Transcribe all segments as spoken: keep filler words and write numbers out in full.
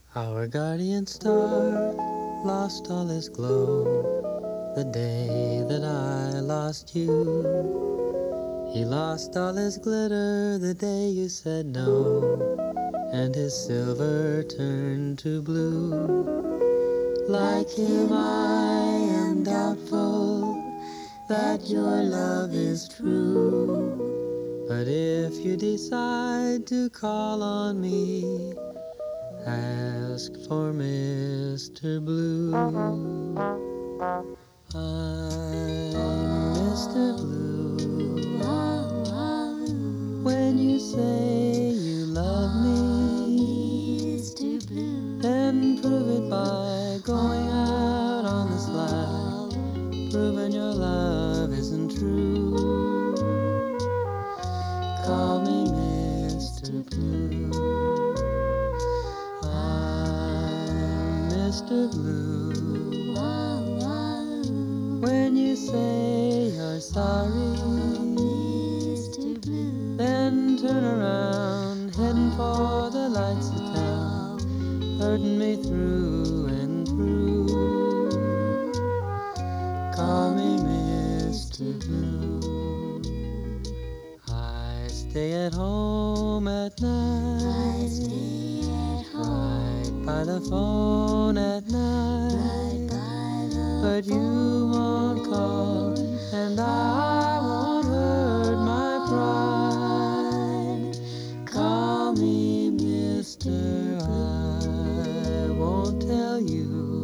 Our guardian star lost all his glow the day that I lost you. He lost all his glitter the day you said no, and his silver turned to blue. Like him I am doubtful that your love is true. But if you decide to call on me, ask for Mister Blue. I'm Mister Blue. When you say you love me, Mister Blue, then prove it by going out on the slide, proving your love isn't true. Call me Mister Blue. I'm Mister Blue. When you say you're sorry, Mister Blue, then turn around, heading for the lights of town, hurting me through and through. Call me Mister Blue. I stay at home at night, I stay at home, right by the phone at night, right by the but phone. You won't call, and I won't hurt my pride. Call me Mister I won't tell you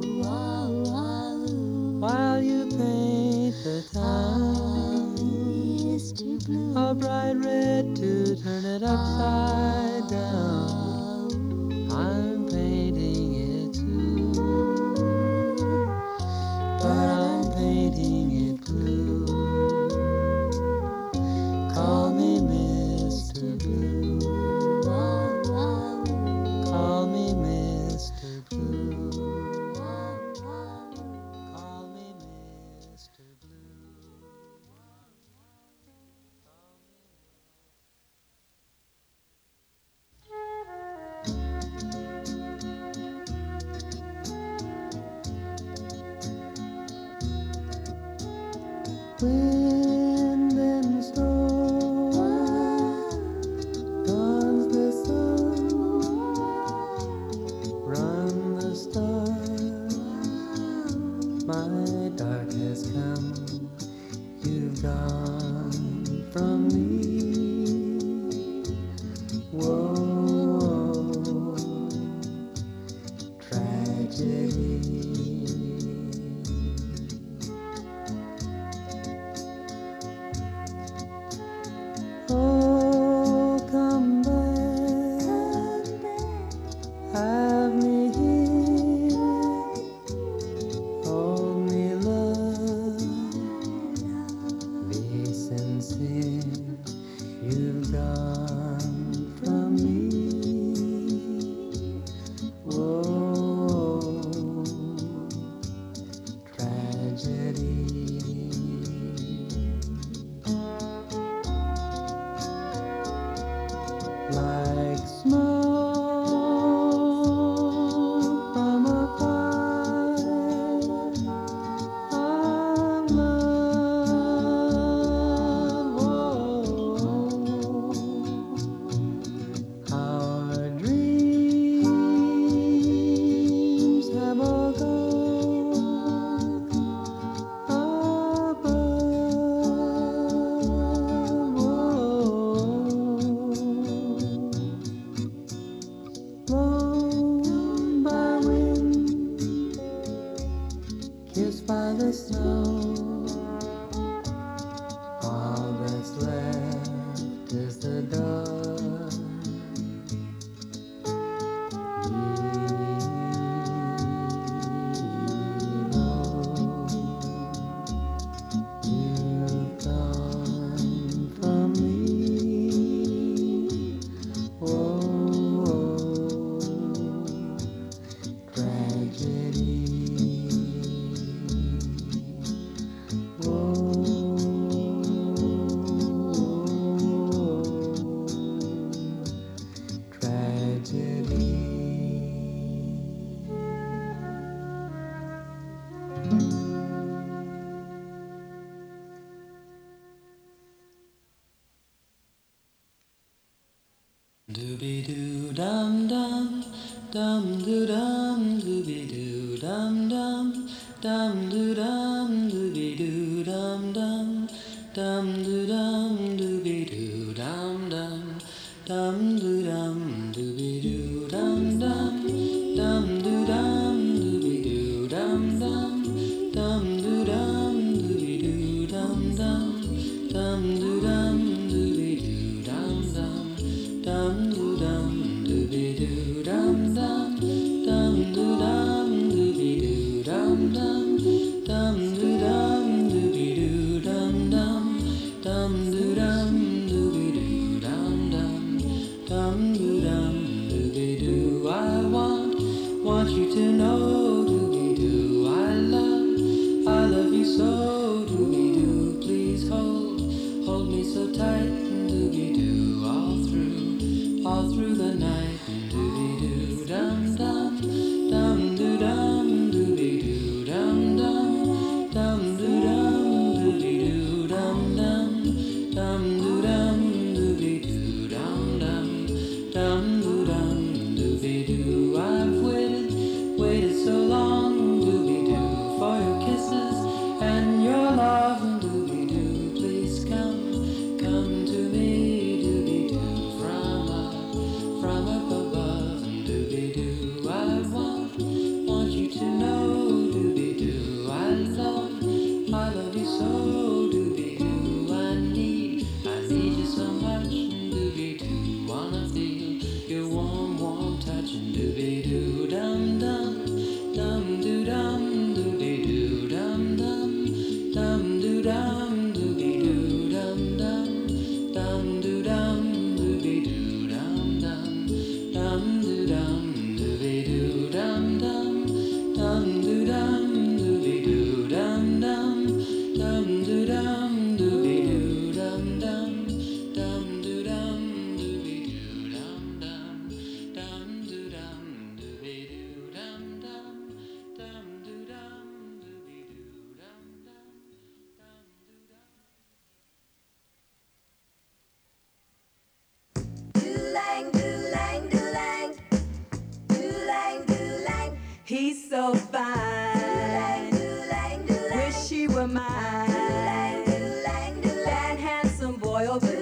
while you paint the town a bright red to turn it upside down. I'm painting it too, but I'm painting it blue. Call me Mister Blue. Call me Mister Blue. Call me Mister Blue. Wind and snow, dawns the sun, run the stars. My dark has come, you've gone from me. Whoa, tragedy. Oh, come back, have me here, hold me, love, be sincere. You've gone from me. Whoa, tragedy. Like smoke from a fire of love. Whoa, our dreams have all gone above. Blown by wind, kissed by the snow, all that's left is the dark below. You've gone from me. Whoa, tragedy. dum doo dum dooby doo dum dum, dum doo dum dooby doo dum dum, dum doo dum dooby doo dum dum, dum doo dum dooby doo dum dum, dum doo dum dooby doo dum dum, dum doo dum dooby doo dum dum, dum doo dum dooby doo dum dum, dum doo dum dooby doo dum dum, dum doo dum dooby doo dum dum, dum doo dum dooby doo dum dum, dum doo dum dooby doo dum dum, dum doo dum dooby doo. I want, want you to know, dooby doo, I love, I love you so, dooby doo. Please hold, hold me so tight, dooby doo, all through, all through the night, dooby doo dum dum, dum doo dum dooby doo dum dum, dum doo dum dooby doo dum dum, dum doo dum dooby doo dum dum, dum doo dum dooby doo. I've waited, waited so long, dooby doo, for your kisses and your love, dooby doo. Please come, come to me, dooby doo, from up, from up above, dooby doo. I want, want you to know, dooby doo, I love, I love you so, dooby doo. I need, I need you so much, dooby doo. Wanna feel your warm, warm touch, dooby doo dum dum, dum doo dum dooby doo dum dum, dum doo dum dooby doo dum dum, dum doo dum dooby doo dum dum, dum doo dum dooby doo dum dum, dum doo dum dooby doo dum dum, dum doo dum dooby doo dum dum, dum doo dum dooby doo dum dum, dum doo dum dooby doo dum dum, dum doo dum dooby doo dum dum, dum doo dum. Doo-lang, doo-lang, doo-lang, doo-lang, doo-lang. He's so fine. Doo-lang, doolang, doo-lang. Wish he were mine. Doo-lang, doolang, doolang. That handsome boy, oh,